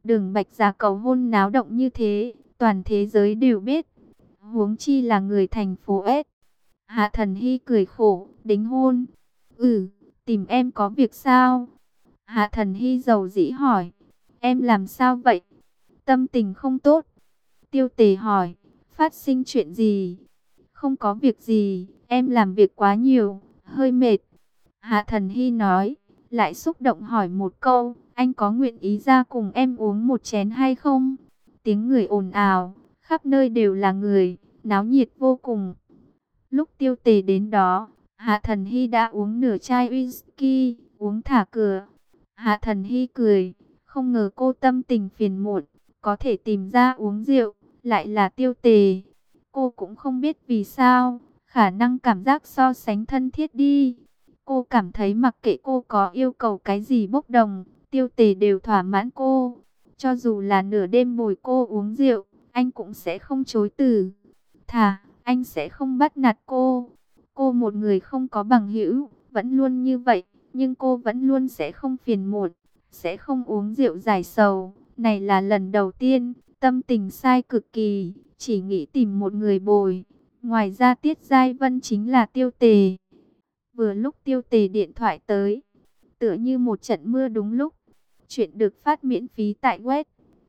Đường Bạch Giả cầu hôn náo động như thế, toàn thế giới đều biết. Huống chi là người thành phố S. Hạ Thần Hy cười khổ, đính hôn. Ừ, tìm em có việc sao? Hạ Thần Hy dầu dĩ hỏi. Em làm sao vậy? Tâm tình không tốt. Tiêu Tề hỏi, phát sinh chuyện gì? Không có việc gì, em làm việc quá nhiều, hơi mệt. Hạ Thần Hy nói, lại xúc động hỏi một câu, anh có nguyện ý ra cùng em uống một chén hay không? Tiếng người ồn ào, khắp nơi đều là người, náo nhiệt vô cùng. Lúc Tiêu Tề đến đó, Hạ Thần Hy đã uống nửa chai whisky, uống thả cửa. Hạ Thần Hy cười, không ngờ cô tâm tình phiền muộn, có thể tìm ra uống rượu, lại là Tiêu Tề. Cô cũng không biết vì sao, khả năng cảm giác so sánh thân thiết đi. Cô cảm thấy mặc kệ cô có yêu cầu cái gì bốc đồng, Tiêu Tề đều thỏa mãn cô. Cho dù là nửa đêm bồi cô uống rượu, anh cũng sẽ không chối từ. Thà, anh sẽ không bắt nạt cô. Cô một người không có bằng hữu, vẫn luôn như vậy, nhưng cô vẫn luôn sẽ không phiền muộn, sẽ không uống rượu giải sầu. Này là lần đầu tiên, tâm tình sai cực kỳ, chỉ nghĩ tìm một người bồi. Ngoài ra Tiết Giai Vân chính là Tiêu Tề. Vừa lúc Tiêu Tề điện thoại tới, tựa như một trận mưa đúng lúc. Chuyện được phát miễn phí tại web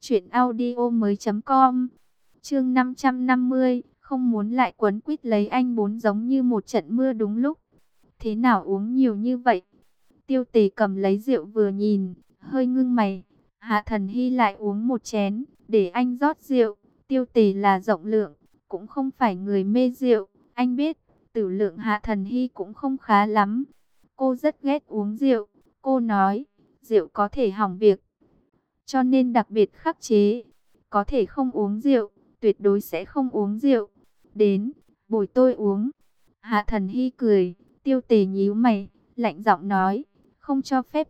truyệnaudiomoi.com. Chương 550, không muốn lại quấn quýt lấy anh bốn giống như một trận mưa đúng lúc. Thế nào uống nhiều như vậy? Tiêu Tề cầm lấy rượu vừa nhìn, hơi ngưng mày. Hạ Thần Hy lại uống một chén, để anh rót rượu. Tiêu Tề là rộng lượng, cũng không phải người mê rượu. Anh biết, tử lượng Hạ Thần Hy cũng không khá lắm. Cô rất ghét uống rượu. Cô nói, rượu có thể hỏng việc, cho nên đặc biệt khắc chế. Có thể không uống rượu, tuyệt đối sẽ không uống rượu. Đến, bồi tôi uống. Hạ Thần Hy cười, Tiêu Tề nhíu mày, lạnh giọng nói, không cho phép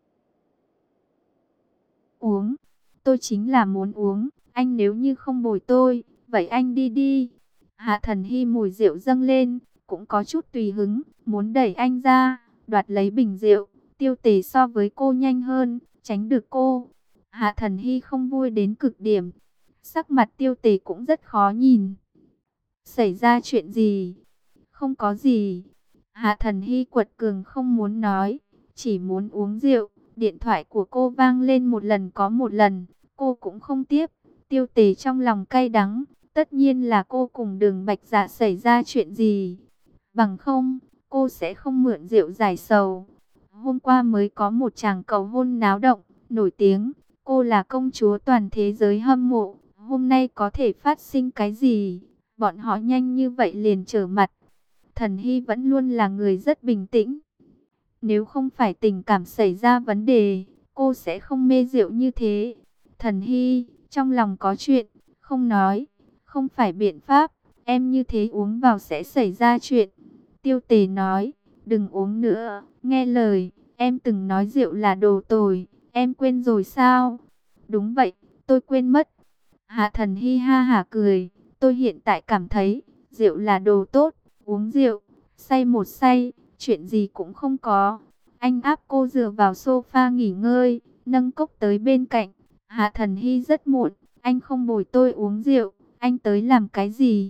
uống. Tôi chính là muốn uống, anh nếu như không bồi tôi, vậy anh đi đi. Hạ Thần Hy mùi rượu dâng lên, cũng có chút tùy hứng, muốn đẩy anh ra, đoạt lấy bình rượu. Tiêu Tề so với cô nhanh hơn, tránh được cô. Hạ Thần Hy không vui đến cực điểm. Sắc mặt Tiêu Tề cũng rất khó nhìn. Xảy ra chuyện gì? Không có gì. Hạ Thần Hy quật cường không muốn nói, chỉ muốn uống rượu. Điện thoại của cô vang lên một lần có một lần, cô cũng không tiếp. Tiêu Tề trong lòng cay đắng, tất nhiên là cô cùng Đường Bạch Dạ xảy ra chuyện gì. Bằng không, cô sẽ không mượn rượu giải sầu. Hôm qua mới có một chàng cầu hôn náo động, nổi tiếng. Cô là công chúa toàn thế giới hâm mộ. Hôm nay có thể phát sinh cái gì? Bọn họ nhanh như vậy liền trở mặt. Thần Hy vẫn luôn là người rất bình tĩnh. Nếu không phải tình cảm xảy ra vấn đề, cô sẽ không mê rượu như thế. Thần Hy, trong lòng có chuyện, không nói, không phải biện pháp. Em như thế uống vào sẽ xảy ra chuyện. Tiêu Tề nói, đừng uống nữa, nghe lời. Em từng nói rượu là đồ tồi, em quên rồi sao? Đúng vậy, tôi quên mất. Hạ Thần Hy ha hả cười, tôi hiện tại cảm thấy, rượu là đồ tốt, uống rượu, say một say, chuyện gì cũng không có. Anh áp cô dựa vào sofa nghỉ ngơi, nâng cốc tới bên cạnh. Hạ Thần Hy rất muộn, anh không bồi tôi uống rượu, anh tới làm cái gì?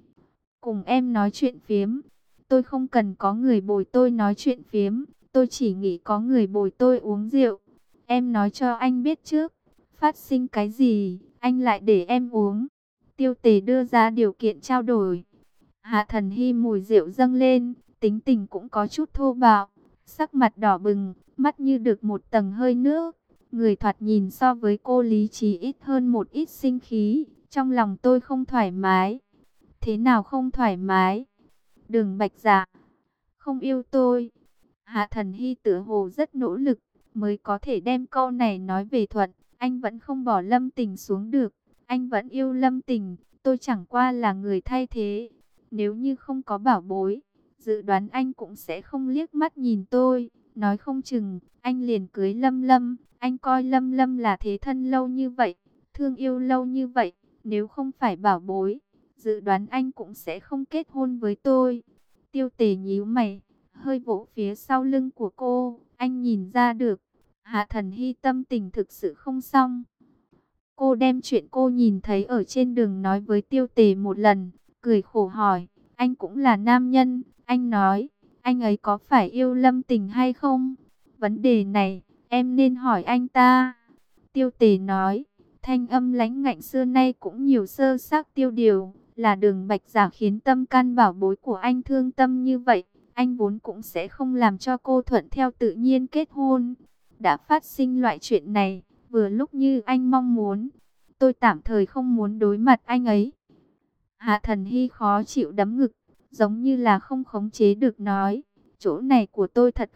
Cùng em nói chuyện phiếm. Tôi không cần có người bồi tôi nói chuyện phiếm, tôi chỉ nghĩ có người bồi tôi uống rượu. Em nói cho anh biết trước, phát sinh cái gì, anh lại để em uống. Tiêu Tề đưa ra điều kiện trao đổi. Hạ Thần Hy mùi rượu dâng lên, tính tình cũng có chút thô bạo, sắc mặt đỏ bừng, mắt như được một tầng hơi nước. Người thoạt nhìn so với cô lý trí ít hơn một ít sinh khí, trong lòng tôi không thoải mái. Thế nào không thoải mái? Đường Bạch Dạ không yêu tôi. Hạ Thần Hy tựa hồ rất nỗ lực mới có thể đem câu này nói về thuận. Anh vẫn không bỏ Lâm Tình xuống được. Anh vẫn yêu Lâm Tình. Tôi chẳng qua là người thay thế. Nếu như không có bảo bối, dự đoán anh cũng sẽ không liếc mắt nhìn tôi. Nói không chừng, anh liền cưới Lâm Lâm. Anh coi Lâm Lâm là thế thân lâu như vậy, thương yêu lâu như vậy. Nếu không phải bảo bối, dự đoán anh cũng sẽ không kết hôn với tôi. Tiêu Tề nhíu mày, hơi vỗ phía sau lưng của cô. Anh nhìn ra được, Hạ Thần Hy tâm tình thực sự không xong. Cô đem chuyện cô nhìn thấy ở trên đường nói với Tiêu Tề một lần, cười khổ hỏi, anh cũng là nam nhân, anh nói, anh ấy có phải yêu Lâm Tình hay không? Vấn đề này, em nên hỏi anh ta. Tiêu Tề nói, thanh âm lãnh ngạnh xưa nay cũng nhiều sơ xác tiêu điều, là Đường Bạch Giả khiến tâm can bảo bối của anh thương tâm như vậy, anh vốn cũng sẽ không làm cho cô thuận theo tự nhiên kết hôn. Đã phát sinh loại chuyện này, vừa lúc như anh mong muốn, tôi tạm thời không muốn đối mặt anh ấy. Hạ Thần Hy khó chịu đấm ngực, giống như là không khống chế được nói, chỗ này của tôi thật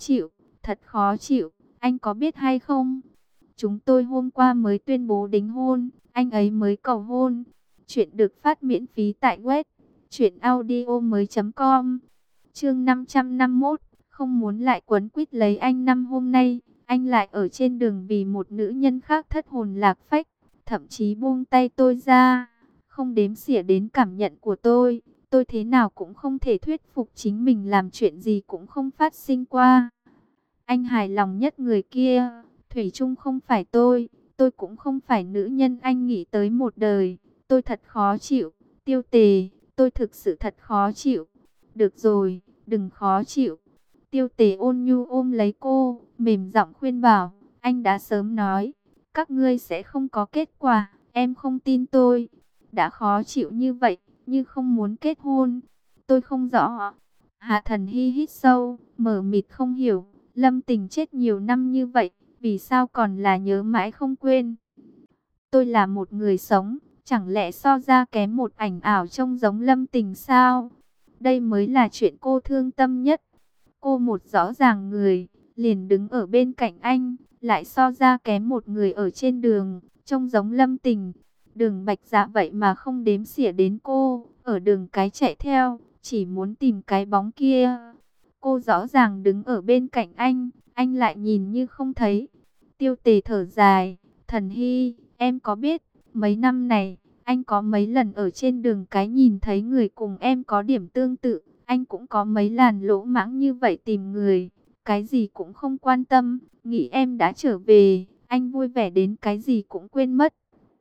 khó chịu, anh có biết hay không? Chúng tôi hôm qua mới tuyên bố đính hôn, anh ấy mới cầu hôn. Chuyện được phát miễn phí tại web truyệnaudiomoi.com. Chương 551, không muốn lại quấn quýt lấy anh. Năm hôm nay, anh lại ở trên đường vì một nữ nhân khác thất hồn lạc phách, thậm chí buông tay tôi ra, không đếm xỉa đến cảm nhận của tôi thế nào cũng không thể thuyết phục chính mình làm chuyện gì cũng không phát sinh qua. Anh hài lòng nhất người kia, thủy chung không phải tôi cũng không phải nữ nhân anh nghĩ tới một đời. Tôi thật khó chịu, Tiêu Tề, tôi thực sự thật khó chịu. Được rồi, đừng khó chịu. Tiêu Tề ôn nhu ôm lấy cô, mềm giọng khuyên bảo, anh đã sớm nói, các ngươi sẽ không có kết quả, em không tin tôi. Đã khó chịu như vậy, như không muốn kết hôn. Tôi không rõ. Hạ Thần Hy hít sâu, mờ mịt không hiểu, Lâm Tình chết nhiều năm như vậy, vì sao còn là nhớ mãi không quên. Tôi là một người sống, chẳng lẽ so ra kém một ảnh ảo trông giống Lâm Tình sao? Đây mới là chuyện cô thương tâm nhất. Cô một rõ ràng người, liền đứng ở bên cạnh anh, lại so ra kém một người ở trên đường, trông giống Lâm Tình. Đường Bạch Dạ vậy mà không đếm xỉa đến cô, ở đường cái chạy theo, chỉ muốn tìm cái bóng kia. Cô rõ ràng đứng ở bên cạnh anh lại nhìn như không thấy. Tiêu Tề thở dài, Thần Hy, em có biết, mấy năm này, anh có mấy lần ở trên đường cái nhìn thấy người cùng em có điểm tương tự, anh cũng có mấy lần lỗ mãng như vậy tìm người, cái gì cũng không quan tâm, nghĩ em đã trở về, anh vui vẻ đến cái gì cũng quên mất.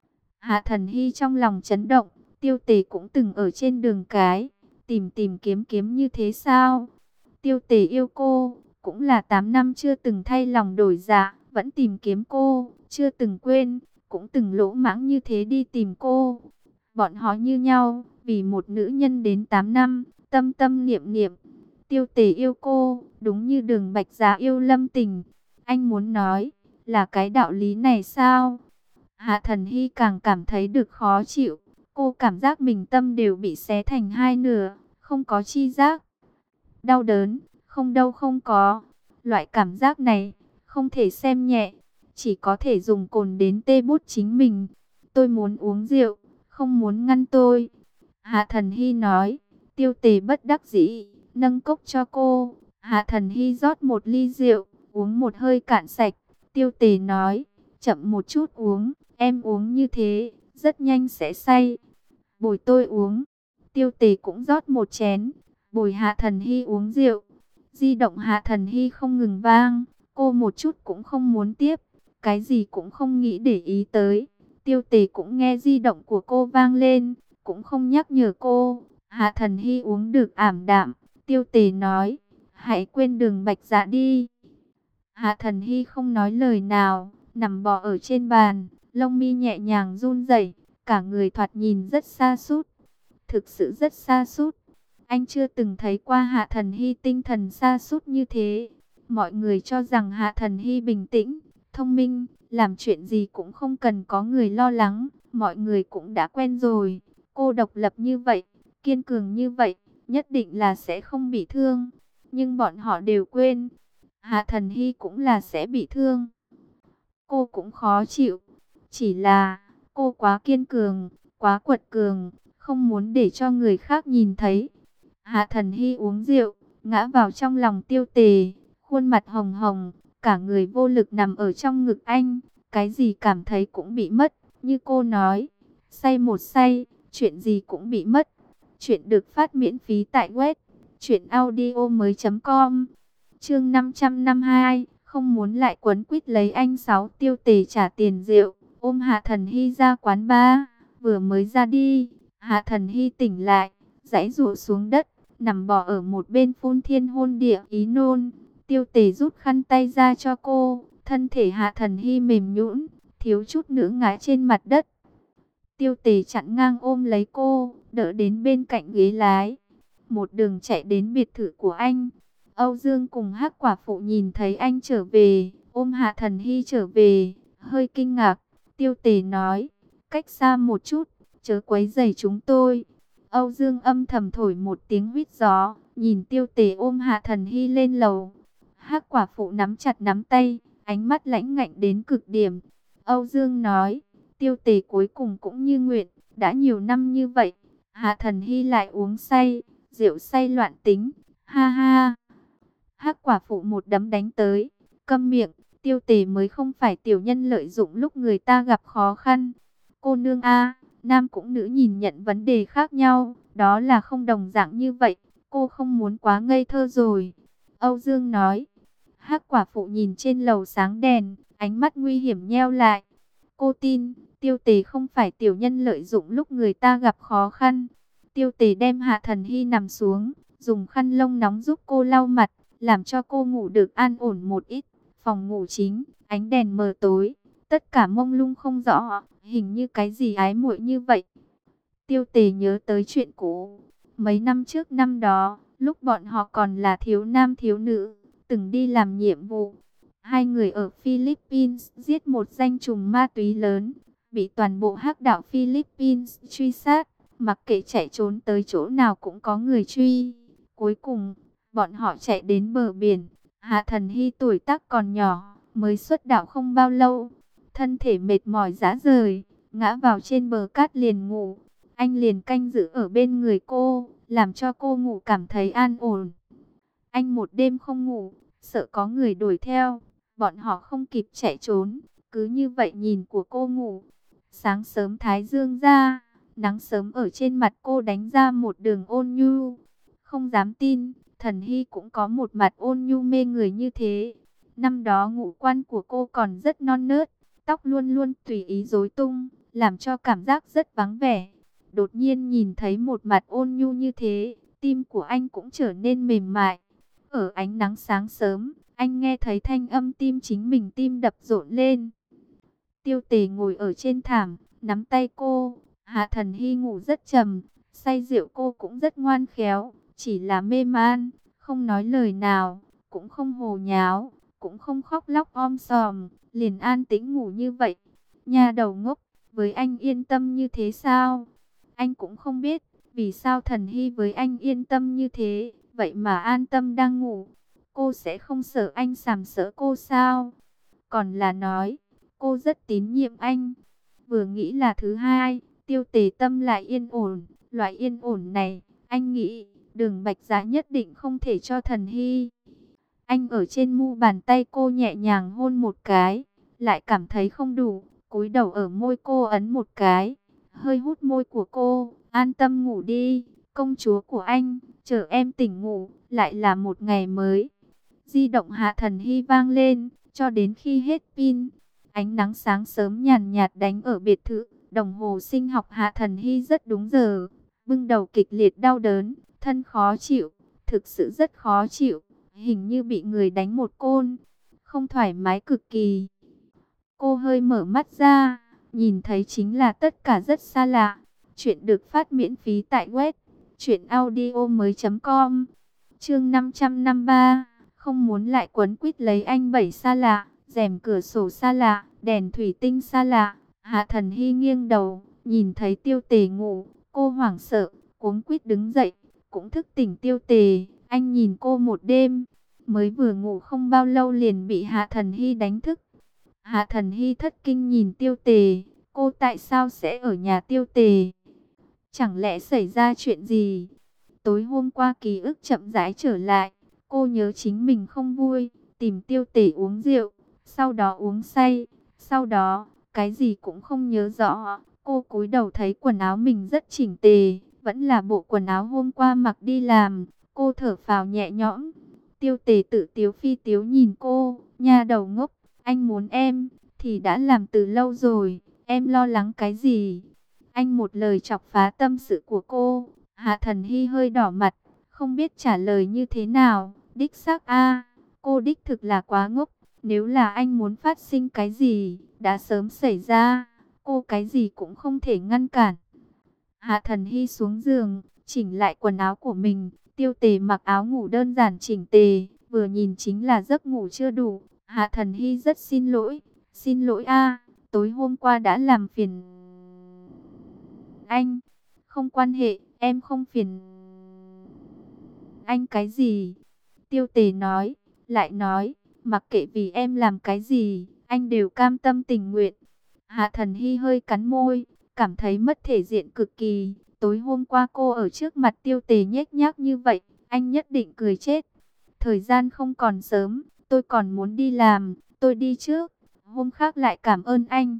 Hạ Thần Hy trong lòng chấn động, Tiêu Tề cũng từng ở trên đường cái, tìm tìm kiếm kiếm như thế sao? Tiêu Tề yêu cô, cũng là 8 năm chưa từng thay lòng đổi dạ, vẫn tìm kiếm cô, chưa từng quên, cũng từng lỗ mãng như thế đi tìm cô. Bọn họ như nhau, vì một nữ nhân đến 8 năm, tâm tâm niệm niệm. Tiêu Tề yêu cô, đúng như Đường Bạch Dạ yêu Lâm Tình. Anh muốn nói, là cái đạo lý này sao? Hạ Thần Hy càng cảm thấy được khó chịu. Cô cảm giác mình tâm đều bị xé thành hai nửa, không có chi giác. Đau đớn, không đâu không có. Loại cảm giác này, không thể xem nhẹ. Chỉ có thể dùng cồn đến tê bút chính mình. Tôi muốn uống rượu, không muốn ngăn tôi. Hạ Thần Hy nói. Tiêu Tề bất đắc dĩ, nâng cốc cho cô. Hạ Thần Hy rót một ly rượu, uống một hơi cạn sạch. Tiêu Tề nói, chậm một chút uống, em uống như thế, rất nhanh sẽ say. Bồi tôi uống. Tiêu Tề cũng rót một chén, bồi Hạ Thần Hy uống rượu. Di động Hạ Thần Hy không ngừng vang, cô một chút cũng không muốn tiếp, cái gì cũng không nghĩ để ý tới. Tiêu Tề cũng nghe di động của cô vang lên, cũng không nhắc nhở cô. Hạ Thần Hy uống được ảm đạm, Tiêu Tề nói, hãy quên Đường Bạch Dạ đi. Hạ Thần Hy không nói lời nào, nằm bò ở trên bàn, lông mi nhẹ nhàng run rẩy, cả người thoạt nhìn rất sa sút, thực sự rất sa sút. Anh chưa từng thấy qua Hạ Thần Hy tinh thần sa sút như thế. Mọi người cho rằng Hạ Thần Hy bình tĩnh, thông minh, làm chuyện gì cũng không cần có người lo lắng, mọi người cũng đã quen rồi. Cô độc lập như vậy, kiên cường như vậy, nhất định là sẽ không bị thương. Nhưng bọn họ đều quên, Hạ Thần Hy cũng là sẽ bị thương. Cô cũng khó chịu, chỉ là cô quá kiên cường, quá quật cường, không muốn để cho người khác nhìn thấy. Hạ Thần Hy uống rượu, ngã vào trong lòng Tiêu Tề, khuôn mặt hồng hồng, cả người vô lực nằm ở trong ngực anh, cái gì cảm thấy cũng bị mất, như cô nói, say một say, chuyện gì cũng bị mất. Chuyện được phát miễn phí tại web truyệnaudiomoi.com. Chương 552, không muốn lại quấn quýt lấy anh. 6 Tiêu Tề trả tiền rượu, ôm Hạ Thần Hy ra quán bar. Vừa mới ra đi, Hạ Thần Hy tỉnh lại, giãy giụa xuống đất, nằm bò ở một bên phun thiên hôn địa ý nôn. Tiêu Tề rút khăn tay ra cho cô, thân thể Hạ Thần Hy mềm nhũn, thiếu chút nữa ngã trên mặt đất. Tiêu Tề chặn ngang ôm lấy cô, đỡ đến bên cạnh ghế lái, một đường chạy đến biệt thự của anh. Âu Dương cùng Hắc Quả Phụ nhìn thấy anh trở về, ôm Hạ Thần Hy trở về, hơi kinh ngạc. Tiêu Tề nói, cách xa một chút, chớ quấy rầy chúng tôi. Âu Dương âm thầm thổi một tiếng huýt gió, nhìn Tiêu Tề ôm Hạ Thần Hy lên lầu. Hắc Quả Phụ nắm chặt nắm tay, ánh mắt lãnh ngạnh đến cực điểm. Âu Dương nói, Tiêu Tề cuối cùng cũng như nguyện, đã nhiều năm như vậy, Hạ Thần Hy lại uống say, rượu say loạn tính, ha ha. Hắc Quả Phụ một đấm đánh tới, câm miệng, Tiêu Tề mới không phải tiểu nhân lợi dụng lúc người ta gặp khó khăn. Cô nương a, nam cũng nữ nhìn nhận vấn đề khác nhau, đó là không đồng dạng như vậy, cô không muốn quá ngây thơ rồi. Âu Dương nói. Hắc Quả Phụ nhìn trên lầu sáng đèn, ánh mắt nguy hiểm nheo lại. Cô tin, Tiêu Tề không phải tiểu nhân lợi dụng lúc người ta gặp khó khăn. Tiêu Tề đem Hạ Thần Hy nằm xuống, dùng khăn lông nóng giúp cô lau mặt, làm cho cô ngủ được an ổn một ít. Phòng ngủ chính, ánh đèn mờ tối, tất cả mông lung không rõ, hình như cái gì ái muội như vậy. Tiêu Tề nhớ tới chuyện cũ, mấy năm trước năm đó, lúc bọn họ còn là thiếu nam thiếu nữ, từng đi làm nhiệm vụ. Hai người ở Philippines giết một danh trùm ma túy lớn, bị toàn bộ hắc đạo Philippines truy sát, mặc kệ chạy trốn tới chỗ nào cũng có người truy. Cuối cùng, bọn họ chạy đến bờ biển. Hạ Thần Hy tuổi tác còn nhỏ, mới xuất đạo không bao lâu, thân thể mệt mỏi rã rời, ngã vào trên bờ cát liền ngủ. Anh liền canh giữ ở bên người cô, làm cho cô ngủ cảm thấy an ổn. Anh một đêm không ngủ, sợ có người đuổi theo, bọn họ không kịp chạy trốn, cứ như vậy nhìn của cô ngủ. Sáng sớm thái dương ra, nắng sớm ở trên mặt cô đánh ra một đường ôn nhu. Không dám tin, Thần Hy cũng có một mặt ôn nhu mê người như thế. Năm đó ngũ quan của cô còn rất non nớt, tóc luôn luôn tùy ý rối tung, làm cho cảm giác rất vắng vẻ. Đột nhiên nhìn thấy một mặt ôn nhu như thế, tim của anh cũng trở nên mềm mại. Ở ánh nắng sáng sớm, anh nghe thấy thanh âm tim chính mình tim đập rộn lên. Tiêu Tề ngồi ở trên thảm, nắm tay cô. Hạ Thần Hy ngủ rất trầm, say rượu cô cũng rất ngoan khéo, chỉ là mê man, không nói lời nào, cũng không hồ nháo, cũng không khóc lóc om sòm, liền an tĩnh ngủ như vậy. Nha đầu ngốc, với anh yên tâm như thế sao? Anh cũng không biết, vì sao Thần Hy với anh yên tâm như thế, vậy mà an tâm đang ngủ. Cô sẽ không sợ anh sàm sỡ cô sao? Còn là nói, cô rất tín nhiệm anh. Vừa nghĩ là thứ hai, Tiêu Tề tâm lại yên ổn. Loại yên ổn này, anh nghĩ, Đường Bạch Dạ nhất định không thể cho Thần Hy. Anh ở trên mu bàn tay cô nhẹ nhàng hôn một cái, lại cảm thấy không đủ, cúi đầu ở môi cô ấn một cái, hơi hút môi của cô, an tâm ngủ đi, công chúa của anh, chờ em tỉnh ngủ, lại là một ngày mới. Di động Hạ Thần Hy vang lên, cho đến khi hết pin, ánh nắng sáng sớm nhàn nhạt đánh ở biệt thự, đồng hồ sinh học Hạ Thần Hy rất đúng giờ, bưng đầu kịch liệt đau đớn, thân khó chịu, thực sự rất khó chịu, hình như bị người đánh một côn, không thoải mái cực kỳ. Cô hơi mở mắt ra, nhìn thấy chính là tất cả rất xa lạ. Chuyện được phát miễn phí tại web truyệnaudiomoi.com. Chương 553, không muốn lại quấn quýt lấy anh bảy xa lạ, rèm cửa sổ xa lạ, đèn thủy tinh xa lạ. Hạ Thần Hy nghiêng đầu, nhìn thấy Tiêu Tề ngủ, cô hoảng sợ, cuống quýt đứng dậy, cũng thức tỉnh Tiêu Tề. Anh nhìn cô một đêm, mới vừa ngủ không bao lâu liền bị Hạ Thần Hy đánh thức. Hạ Thần Hy thất kinh nhìn Tiêu Tề, cô tại sao sẽ ở nhà Tiêu Tề? Chẳng lẽ xảy ra chuyện gì? Tối hôm qua ký ức chậm rãi trở lại, cô nhớ chính mình không vui, tìm Tiêu Tề uống rượu, sau đó uống say, sau đó cái gì cũng không nhớ rõ. Cô cúi đầu thấy quần áo mình rất chỉnh tề, vẫn là bộ quần áo hôm qua mặc đi làm, cô thở phào nhẹ nhõm. Tiêu Tề tự tiếu phi tiếu nhìn cô, nha đầu ngốc, anh muốn em thì đã làm từ lâu rồi, Em lo lắng cái gì? Anh một lời chọc phá tâm sự của cô. Hạ Thần Hy hơi đỏ mặt, không biết trả lời như thế nào. Đích xác a, cô đích thực là quá ngốc. Nếu là anh muốn phát sinh cái gì, đã sớm xảy ra. Cô cái gì cũng không thể ngăn cản. Hạ Thần Hy xuống giường, chỉnh lại quần áo của mình. Tiêu Tề mặc áo ngủ đơn giản chỉnh tề, vừa nhìn chính là giấc ngủ chưa đủ. Hạ Thần Hy rất xin lỗi a, tối hôm qua đã làm phiền anh. Không quan hệ, em không phiền anh cái gì. Tiêu Tề nói, lại nói, mặc kệ vì em làm cái gì, anh đều cam tâm tình nguyện. Hạ Thần Hy hơi cắn môi, cảm thấy mất thể diện cực kỳ. Tối hôm qua cô ở trước mặt Tiêu Tề nhếch nhác như vậy, anh nhất định cười chết. Thời gian không còn sớm, tôi còn muốn đi làm, tôi đi trước, hôm khác lại cảm ơn anh.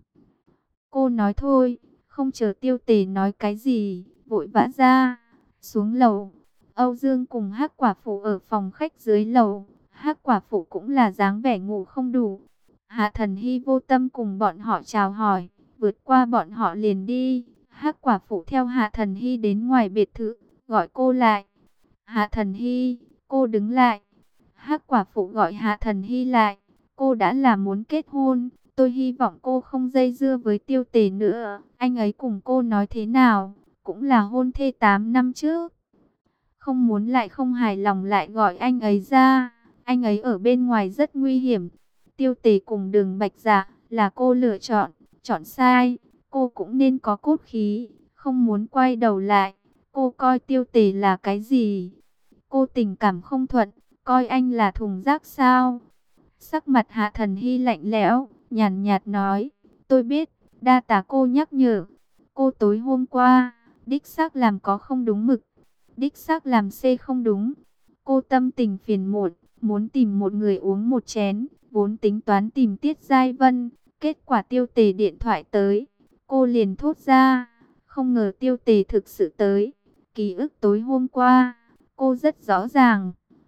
Cô nói thôi, không chờ Tiêu Tề nói cái gì, vội vã ra, xuống lầu. Âu Dương cùng Hắc Quả Phụ ở phòng khách dưới lầu, Hắc Quả Phụ cũng là dáng vẻ ngủ không đủ. Hạ Thần Hy vô tâm cùng bọn họ chào hỏi, vượt qua bọn họ liền đi. Hắc Quả Phụ theo Hạ Thần Hy đến ngoài biệt thự, gọi cô lại. Hạ Thần Hy, cô đứng lại. Hắc Quả Phụ gọi Hạ Thần Hy lại, cô đã là muốn kết hôn. Tôi hy vọng cô không dây dưa với Tiêu Tề nữa. Anh ấy cùng cô nói thế nào, cũng là hôn thê 8 năm trước. Không muốn lại không hài lòng lại gọi anh ấy ra. Anh ấy ở bên ngoài rất nguy hiểm. Tiêu Tề cùng Đường Bạch Dạ là cô lựa chọn, chọn sai. Cô cũng nên có cốt khí, không muốn quay đầu lại. Cô coi Tiêu Tề là cái gì? Cô tình cảm không thuận, coi anh là thùng rác sao? Sắc mặt Hạ Thần Hy lạnh lẽo, nhàn nhạt nói, tôi biết, đa tạ cô nhắc nhở. Cô tối hôm qua, đích xác làm có không đúng mực, đích xác làm C không đúng. Cô tâm tình phiền muộn, muốn tìm một người uống một chén, vốn tính toán tìm Tiết Giai Vân. Kết quả Tiêu Tề điện thoại tới, cô liền thốt ra, không ngờ Tiêu Tề thực sự tới. Ký ức tối hôm qua, cô rất rõ ràng,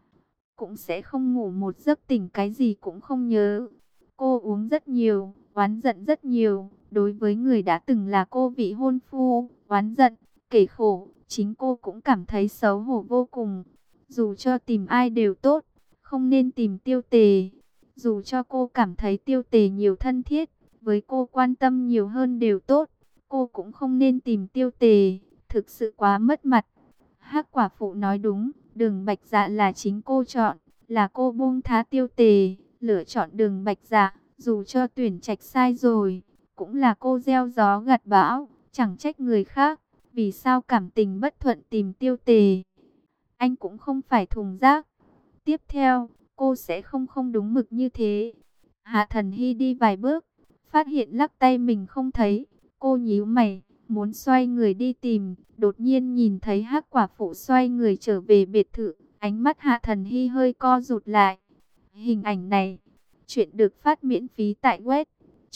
cũng sẽ không ngủ một giấc tỉnh cái gì cũng không nhớ. Cô uống rất nhiều, oán giận rất nhiều, đối với người đã từng là cô vị hôn phu, oán giận, kể khổ, chính cô cũng cảm thấy xấu hổ vô cùng. Dù cho tìm ai đều tốt, không nên tìm Tiêu Tề. Dù cho cô cảm thấy Tiêu Tề nhiều thân thiết, với cô quan tâm nhiều hơn đều tốt, cô cũng không nên tìm Tiêu Tề, thực sự quá mất mặt. Hắc Quả Phụ nói đúng, Đường Bạch Dạ là chính cô chọn, là cô buông tha Tiêu Tề, lựa chọn Đường Bạch Dạ, dù cho tuyển trạch sai rồi, cũng là cô gieo gió gặt bão, chẳng trách người khác, vì sao cảm tình bất thuận tìm Tiêu Tề. Anh cũng không phải thùng rác. Tiếp theo, cô sẽ không đúng mực như thế. Hạ Thần Hy đi vài bước, phát hiện lắc tay mình không thấy, cô nhíu mày, muốn xoay người đi tìm, đột nhiên nhìn thấy Hắc Quả Phụ xoay người trở về biệt thự, ánh mắt Hạ Thần Hy hơi co rụt lại. Hình ảnh này, chuyện được phát miễn phí tại web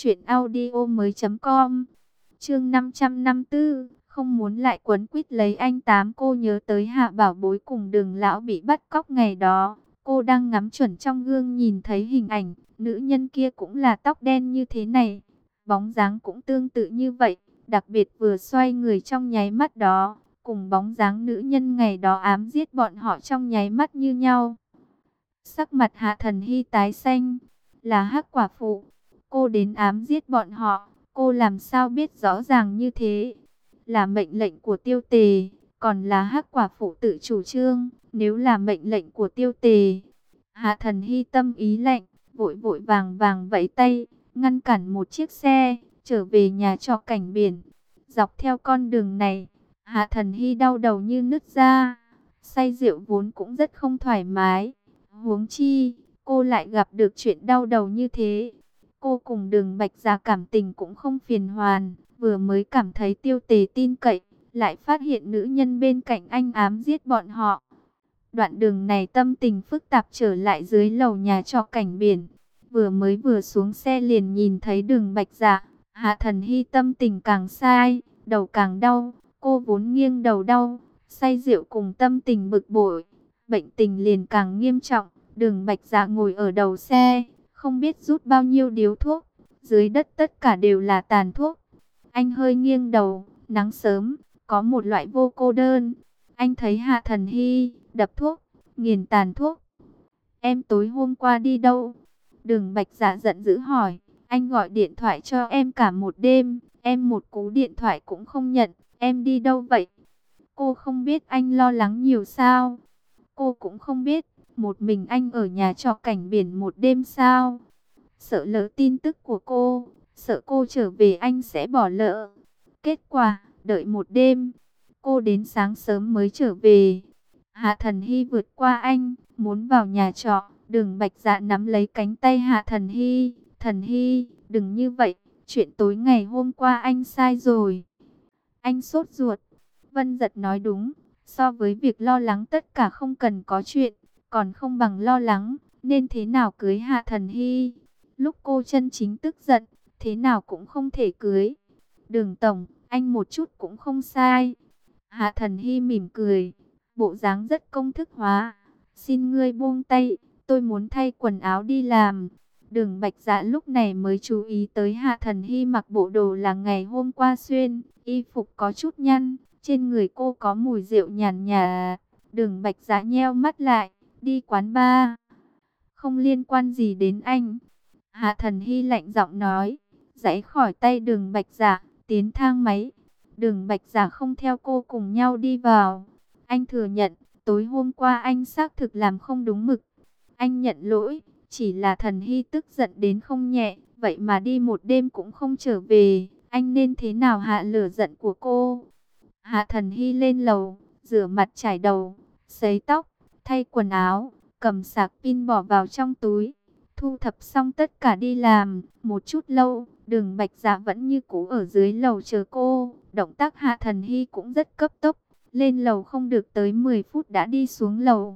truyệnaudiomoi.com. Chương 554, không muốn lại quấn quýt lấy anh Tám. Cô nhớ tới Hạ Bảo Bối cùng Đường lão bị bắt cóc ngày đó, cô đang ngắm chuẩn trong gương nhìn thấy hình ảnh, nữ nhân kia cũng là tóc đen như thế này, bóng dáng cũng tương tự như vậy. Đặc biệt vừa xoay người trong nháy mắt đó, cùng bóng dáng nữ nhân ngày đó ám giết bọn họ trong nháy mắt như nhau. Sắc mặt Hạ Thần Hy tái xanh, là Hắc Quả Phụ. Cô đến ám giết bọn họ, cô làm sao biết rõ ràng như thế? Là mệnh lệnh của Tiêu Tề, còn là Hắc Quả Phụ tự chủ trương, nếu là mệnh lệnh của Tiêu Tề. Hạ Thần Hy tâm ý lạnh, vội vội vàng vàng vẫy tay, ngăn cản một chiếc xe, trở về nhà trọ cảnh biển. Dọc theo con đường này, Hạ Thần Hy đau đầu như nứt ra. Say rượu vốn cũng rất không thoải mái, huống chi cô lại gặp được chuyện đau đầu như thế. Cô cùng Đường Bạch Dạ cảm tình cũng không phiền hoàn, vừa mới cảm thấy Tiêu Tề tin cậy, lại phát hiện nữ nhân bên cạnh anh ám giết bọn họ. Đoạn đường này tâm tình phức tạp trở lại dưới lầu nhà trọ cảnh biển. Vừa xuống xe liền nhìn thấy Đường Bạch Dạ. Hạ Thần Hy tâm tình càng sai, đầu càng đau. Cô vốn nghiêng đầu đau, say rượu cùng tâm tình bực bội, bệnh tình liền càng nghiêm trọng. Đường Bạch Dạ ngồi ở đầu xe, không biết rút bao nhiêu điếu thuốc. Dưới đất tất cả đều là tàn thuốc. Anh hơi nghiêng đầu, nắng sớm, có một loại vô cô đơn. Anh thấy Hạ Thần Hy đập thuốc, nghiền tàn thuốc. Em tối hôm qua đi đâu? Đường Bạch Dạ giận dữ hỏi. Anh gọi điện thoại cho em cả một đêm, em một cú điện thoại cũng không nhận. Em đi đâu vậy? Cô không biết anh lo lắng nhiều sao? Cô cũng không biết, một mình anh ở nhà trọ cảnh biển một đêm sao? Sợ lỡ tin tức của cô, sợ cô trở về anh sẽ bỏ lỡ. Kết quả, đợi một đêm, cô đến sáng sớm mới trở về. Hạ Thần Hy vượt qua anh, muốn vào nhà trọ. Đường Bạch Dạ nắm lấy cánh tay Hạ Thần Hy. Thần Hy, đừng như vậy, chuyện tối ngày hôm qua anh sai rồi. Anh sốt ruột. Vân Giật nói đúng, so với việc lo lắng tất cả không cần có chuyện, còn không bằng lo lắng, nên thế nào cưới Hạ Thần Hy. Lúc cô chân chính tức giận, thế nào cũng không thể cưới. Đường Tổng, anh một chút cũng không sai. Hạ Thần Hy mỉm cười, bộ dáng rất công thức hóa. Xin ngươi buông tay, tôi muốn thay quần áo đi làm. Đường Bạch Dạ lúc này mới chú ý tới Hạ Thần Hy mặc bộ đồ là ngày hôm qua xuyên, y phục có chút nhăn, trên người cô có mùi rượu nhàn nhạt. Đường Bạch Dạ nheo mắt lại, đi quán bar. Không liên quan gì đến anh. Hạ Thần Hy lạnh giọng nói, giãy khỏi tay Đường Bạch Dạ, tiến thang máy. Đường Bạch Dạ không theo cô cùng nhau đi vào. Anh thừa nhận, tối hôm qua anh xác thực làm không đúng mực. Anh nhận lỗi, chỉ là Thần Hy tức giận đến không nhẹ, vậy mà đi một đêm cũng không trở về. Anh nên thế nào hạ lửa giận của cô? Hạ Thần Hy lên lầu, rửa mặt chải đầu, sấy tóc, thay quần áo, cầm sạc pin bỏ vào trong túi. Thu thập xong tất cả đi làm, một chút lâu, Đường Bạch Dạ vẫn như cũ ở dưới lầu chờ cô. Động tác Hạ Thần Hy cũng rất cấp tốc, lên lầu không được tới 10 phút đã đi xuống lầu.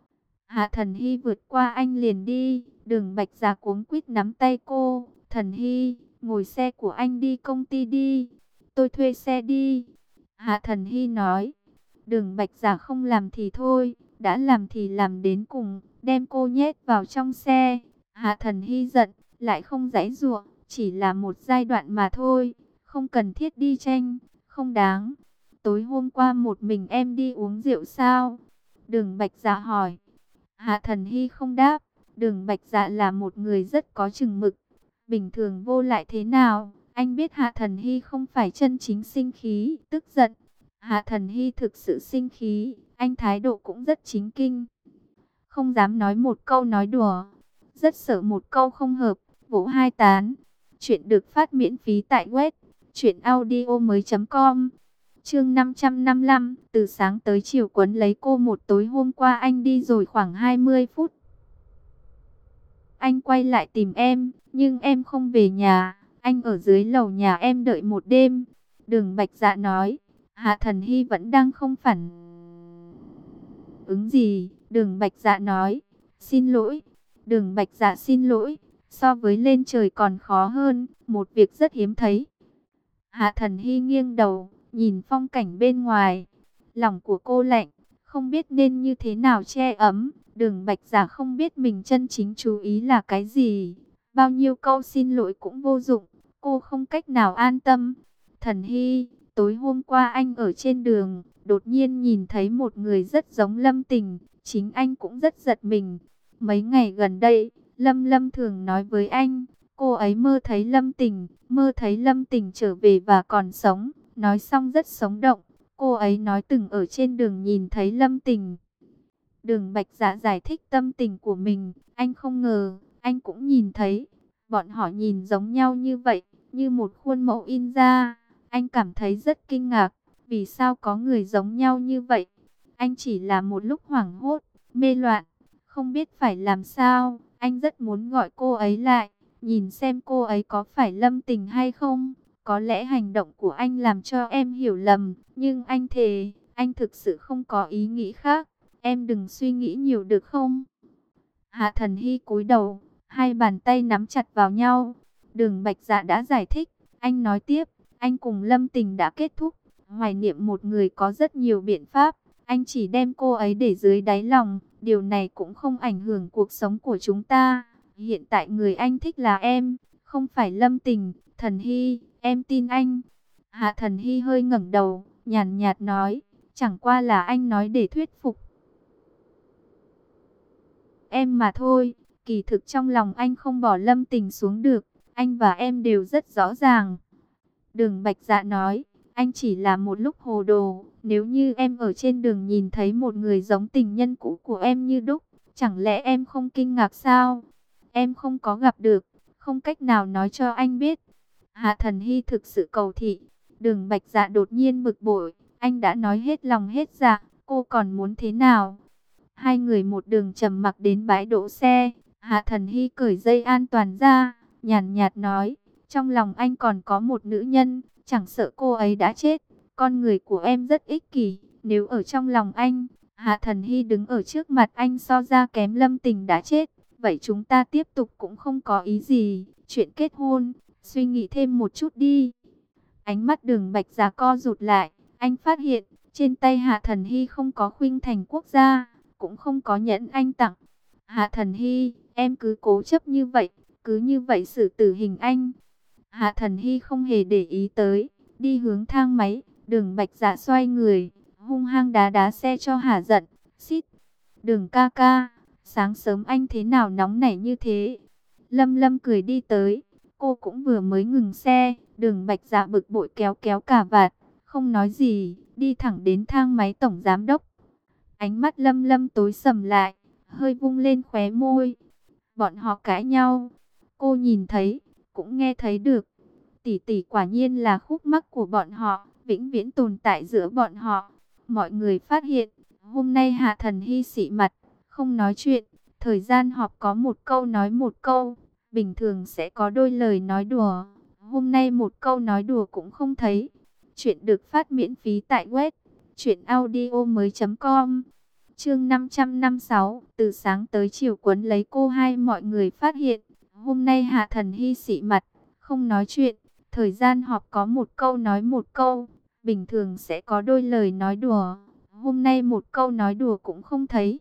Hạ Thần Hy vượt qua anh liền đi, Đường Bạch Dạ cuống quýt nắm tay cô. Thần Hy, ngồi xe của anh đi công ty đi, tôi thuê xe đi. Hạ Thần Hy nói. Đường Bạch Dạ không làm thì thôi, đã làm thì làm đến cùng, đem cô nhét vào trong xe. Hạ Thần Hy giận, lại không giãy giụa, chỉ là một giai đoạn mà thôi, không cần thiết đi tranh, không đáng. Tối hôm qua một mình em đi uống rượu sao? Đường Bạch Dạ hỏi. Hạ Thần Hy không đáp. Đường Bạch Dạ là một người rất có chừng mực, bình thường vô lại thế nào, anh biết Hạ Thần Hy không phải chân chính sinh khí, tức giận. Hạ Thần Hy thực sự sinh khí, anh thái độ cũng rất chính kinh, không dám nói một câu nói đùa, rất sợ một câu không hợp, vỗ hai tán. Chuyện được phát miễn phí tại web truyệnaudiomoi.com. Chương 555, từ sáng tới chiều quấn lấy cô một tối hôm qua anh đi rồi khoảng 20 phút. Anh quay lại tìm em, nhưng em không về nhà, anh ở dưới lầu nhà em đợi một đêm. Đường Bạch Dạ nói. Hạ Thần Hy vẫn đang không phản ứng gì. Đường Bạch Dạ nói, xin lỗi. Đường Bạch Dạ xin lỗi, so với lên trời còn khó hơn, một việc rất hiếm thấy. Hạ Thần Hy nghiêng đầu, nhìn phong cảnh bên ngoài. Lòng của cô lạnh, không biết nên như thế nào che ấm. Đường Bạch Dạ không biết mình chân chính chú ý là cái gì. Bao nhiêu câu xin lỗi cũng vô dụng, cô không cách nào an tâm. Thần Hy, tối hôm qua anh ở trên đường, đột nhiên nhìn thấy một người rất giống Lâm Tình, chính anh cũng rất giật mình. Mấy ngày gần đây, Lâm Lâm thường nói với anh, cô ấy mơ thấy Lâm Tình trở về và còn sống, nói xong rất sống động. Cô ấy nói từng ở trên đường nhìn thấy Lâm Tình. Đường Bạch Dạ giải thích tâm tình của mình, anh không ngờ, anh cũng nhìn thấy. Bọn họ nhìn giống nhau như vậy, như một khuôn mẫu in ra. Anh cảm thấy rất kinh ngạc, vì sao có người giống nhau như vậy? Anh chỉ là một lúc hoảng hốt, mê loạn, không biết phải làm sao. Anh rất muốn gọi cô ấy lại, nhìn xem cô ấy có phải Lâm Tình hay không. Có lẽ hành động của anh làm cho em hiểu lầm, nhưng anh thề, anh thực sự không có ý nghĩ khác. Em đừng suy nghĩ nhiều được không? Hạ Thần Hy cúi đầu, hai bàn tay nắm chặt vào nhau. Đường Bạch Dạ đã giải thích, anh nói tiếp. Anh cùng Lâm Tình đã kết thúc, hoài niệm một người có rất nhiều biện pháp. Anh chỉ đem cô ấy để dưới đáy lòng, điều này cũng không ảnh hưởng cuộc sống của chúng ta. Hiện tại người anh thích là em, không phải Lâm Tình. Thần Hy, em tin anh. Hạ Thần Hy hơi ngẩng đầu, nhàn nhạt nói, chẳng qua là anh nói để thuyết phục em mà thôi. Kỳ thực trong lòng anh không bỏ Lâm Tình xuống được, anh và em đều rất rõ ràng. Đường Bạch Dạ nói, anh chỉ là một lúc hồ đồ, nếu như em ở trên đường nhìn thấy một người giống tình nhân cũ của em như đúc, chẳng lẽ em không kinh ngạc sao? Em không có gặp được, không cách nào nói cho anh biết. Hạ Thần Hy thực sự cầu thị. Đường Bạch Dạ đột nhiên bực bội, anh đã nói hết lòng hết dạ, cô còn muốn thế nào? Hai người một đường trầm mặc đến bãi đỗ xe. Hạ Thần Hy cởi dây an toàn ra, nhàn nhạt nói, trong lòng anh còn có một nữ nhân, chẳng sợ cô ấy đã chết. Con người của em rất ích kỷ, nếu ở trong lòng anh, Hạ Thần Hy đứng ở trước mặt anh so ra kém Lâm Tình đã chết. Vậy chúng ta tiếp tục cũng không có ý gì, chuyện kết hôn, suy nghĩ thêm một chút đi. Ánh mắt Đường Bạch Dạ co rụt lại, anh phát hiện, trên tay Hạ Thần Hy không có khuynh thành quốc gia, cũng không có nhẫn anh tặng. Hạ Thần Hy, em cứ cố chấp như vậy, cứ như vậy xử tử hình anh. Hạ Thần Hy không hề để ý tới, đi hướng thang máy. Đường Bạch Dạ xoay người, hung hăng đá đá xe cho hả giận. Xít, Đường ca ca, sáng sớm anh thế nào nóng nảy như thế? Lâm Lâm cười đi tới, cô cũng vừa mới ngừng xe. Đường Bạch Dạ bực bội kéo kéo cà vạt, không nói gì, đi thẳng đến thang máy tổng giám đốc. Ánh mắt Lâm Lâm tối sầm lại, hơi vung lên khóe môi. Bọn họ cãi nhau, cô nhìn thấy, cũng nghe thấy được. Tỷ tỷ quả nhiên là khúc mắc của bọn họ, vĩnh viễn tồn tại giữa bọn họ. Mọi người phát hiện, hôm nay Hạ Thần Hy xị mặt, không nói chuyện. Thời gian họp có một câu nói một câu, bình thường sẽ có đôi lời nói đùa. Hôm nay một câu nói đùa cũng không thấy. Chuyện được phát miễn phí tại web truyệnaudiomoi.com. Chương 556, từ sáng tới chiều quấn lấy cô hai. Mọi người phát hiện, hôm nay Hạ Thần Hy xị mặt, không nói chuyện. Thời gian họp có một câu nói một câu, bình thường sẽ có đôi lời nói đùa. Hôm nay một câu nói đùa cũng không thấy.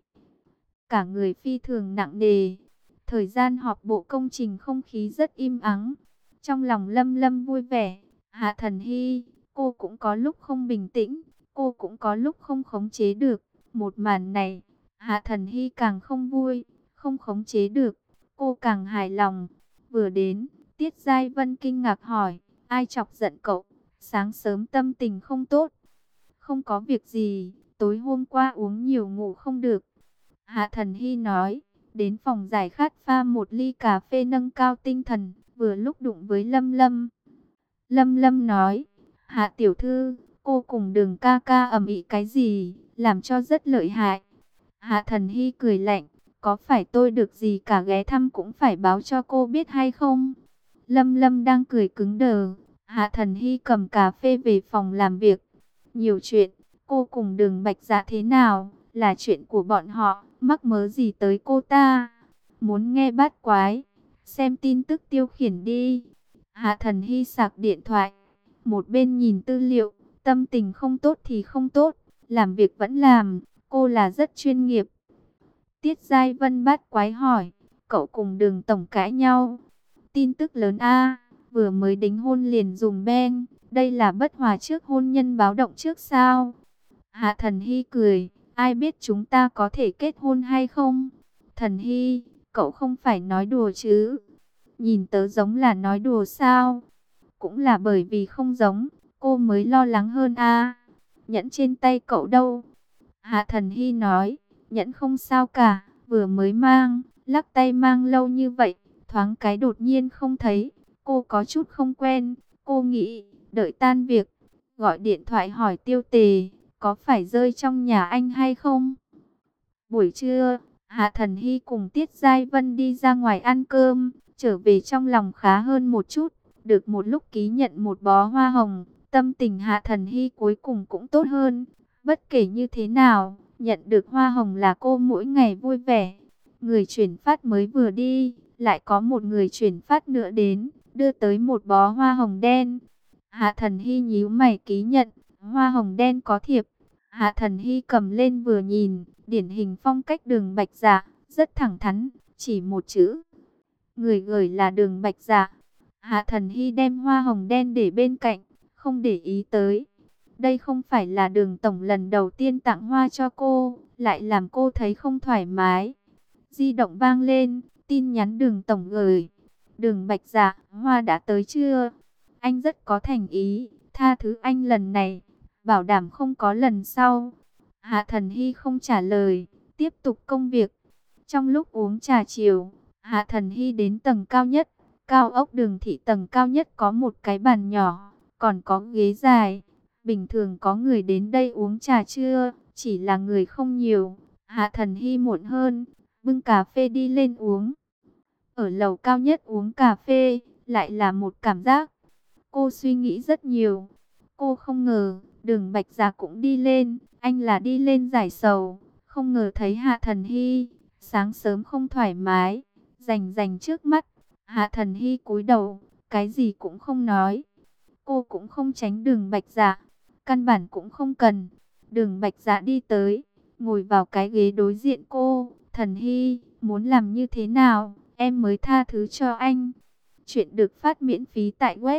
Cả người phi thường nặng nề. Thời gian họp bộ công trình không khí rất im ắng. Trong lòng Lâm Lâm vui vẻ. Hạ Thần Hy, cô cũng có lúc không bình tĩnh, cô cũng có lúc không khống chế được. Một màn này, Hạ Thần Hy càng không vui, không khống chế được, cô càng hài lòng. Vừa đến, Tiết Giai Vân kinh ngạc hỏi, ai chọc giận cậu? Sáng sớm tâm tình không tốt. Không có việc gì, tối hôm qua uống nhiều ngủ không được. Hạ Thần Hy nói, đến phòng giải khát pha một ly cà phê nâng cao tinh thần, vừa lúc đụng với Lâm Lâm. Lâm Lâm nói, Hạ tiểu thư, cô cùng Đường ca ca ầm ĩ cái gì, làm cho rất lợi hại. Hạ Thần Hy cười lạnh, có phải tôi được gì cả ghé thăm cũng phải báo cho cô biết hay không? Lâm Lâm đang cười cứng đờ. Hạ Thần Hy cầm cà phê về phòng làm việc. Nhiều chuyện, cô cùng Đường Bạch Dạ thế nào, là chuyện của bọn họ, mắc mớ gì tới cô ta? Muốn nghe bát quái, xem tin tức tiêu khiển đi. Hạ Thần Hy sạc điện thoại, một bên nhìn tư liệu, tâm tình không tốt thì không tốt, làm việc vẫn làm, cô là rất chuyên nghiệp. Tiết Giai Vân bát quái hỏi, cậu cùng Đường tổng cãi nhau? Tin tức lớn a, vừa mới đính hôn liền dùng beng, đây là bất hòa trước hôn nhân báo động trước sao? Hạ Thần Hy cười, ai biết chúng ta có thể kết hôn hay không? Thần Hy, cậu không phải nói đùa chứ? Nhìn tớ giống là nói đùa sao? Cũng là bởi vì không giống, cô mới lo lắng hơn a. Nhẫn trên tay cậu đâu? Hạ Thần Hy nói, nhẫn không sao cả, vừa mới mang, lắc tay mang lâu như vậy, thoáng cái đột nhiên không thấy, cô có chút không quen. Cô nghĩ, đợi tan việc, gọi điện thoại hỏi Tiêu Tề, có phải rơi trong nhà anh hay không? Buổi trưa, Hạ Thần Hy cùng Tiết Giai Vân đi ra ngoài ăn cơm, trở về trong lòng khá hơn một chút, được một lúc ký nhận một bó hoa hồng, tâm tình Hạ Thần Hy cuối cùng cũng tốt hơn. Bất kể như thế nào, nhận được hoa hồng là cô mỗi ngày vui vẻ. Người chuyển phát mới vừa đi, lại có một người chuyển phát nữa đến, đưa tới một bó hoa hồng đen. Hạ Thần Hy nhíu mày ký nhận, hoa hồng đen có thiệp. Hạ Thần Hy cầm lên vừa nhìn, điển hình phong cách Đường Bạch Dạ, rất thẳng thắn, chỉ một chữ. Người gửi là Đường Bạch Dạ. Hạ Thần Hy đem hoa hồng đen để bên cạnh, không để ý tới. Đây không phải là Đường tổng lần đầu tiên tặng hoa cho cô, lại làm cô thấy không thoải mái. Di động vang lên, tin nhắn Đường tổng gửi. Đường Bạch Dạ, hoa đã tới chưa? Anh rất có thành ý, tha thứ anh lần này, bảo đảm không có lần sau. Hạ Thần Hy không trả lời, tiếp tục công việc. Trong lúc uống trà chiều, Hạ Thần Hy đến tầng cao nhất. Cao ốc Đường thị tầng cao nhất có một cái bàn nhỏ, còn có ghế dài. Bình thường có người đến đây uống trà trưa, chỉ là người không nhiều. Hạ Thần Hy muộn hơn, bưng cà phê đi lên uống. Ở lầu cao nhất uống cà phê, lại là một cảm giác. Cô suy nghĩ rất nhiều. Cô không ngờ, Đường Bạch Dạ cũng đi lên, anh là đi lên giải sầu. Không ngờ thấy Hạ Thần Hy, sáng sớm không thoải mái, rành rành trước mắt. Hạ Thần Hy cúi đầu, cái gì cũng không nói. Cô cũng không tránh Đường Bạch Dạ, căn bản cũng không cần. Đường Bạch Dạ đi tới, ngồi vào cái ghế đối diện cô. Thần Hy, muốn làm như thế nào, em mới tha thứ cho anh. Chuyện được phát miễn phí tại web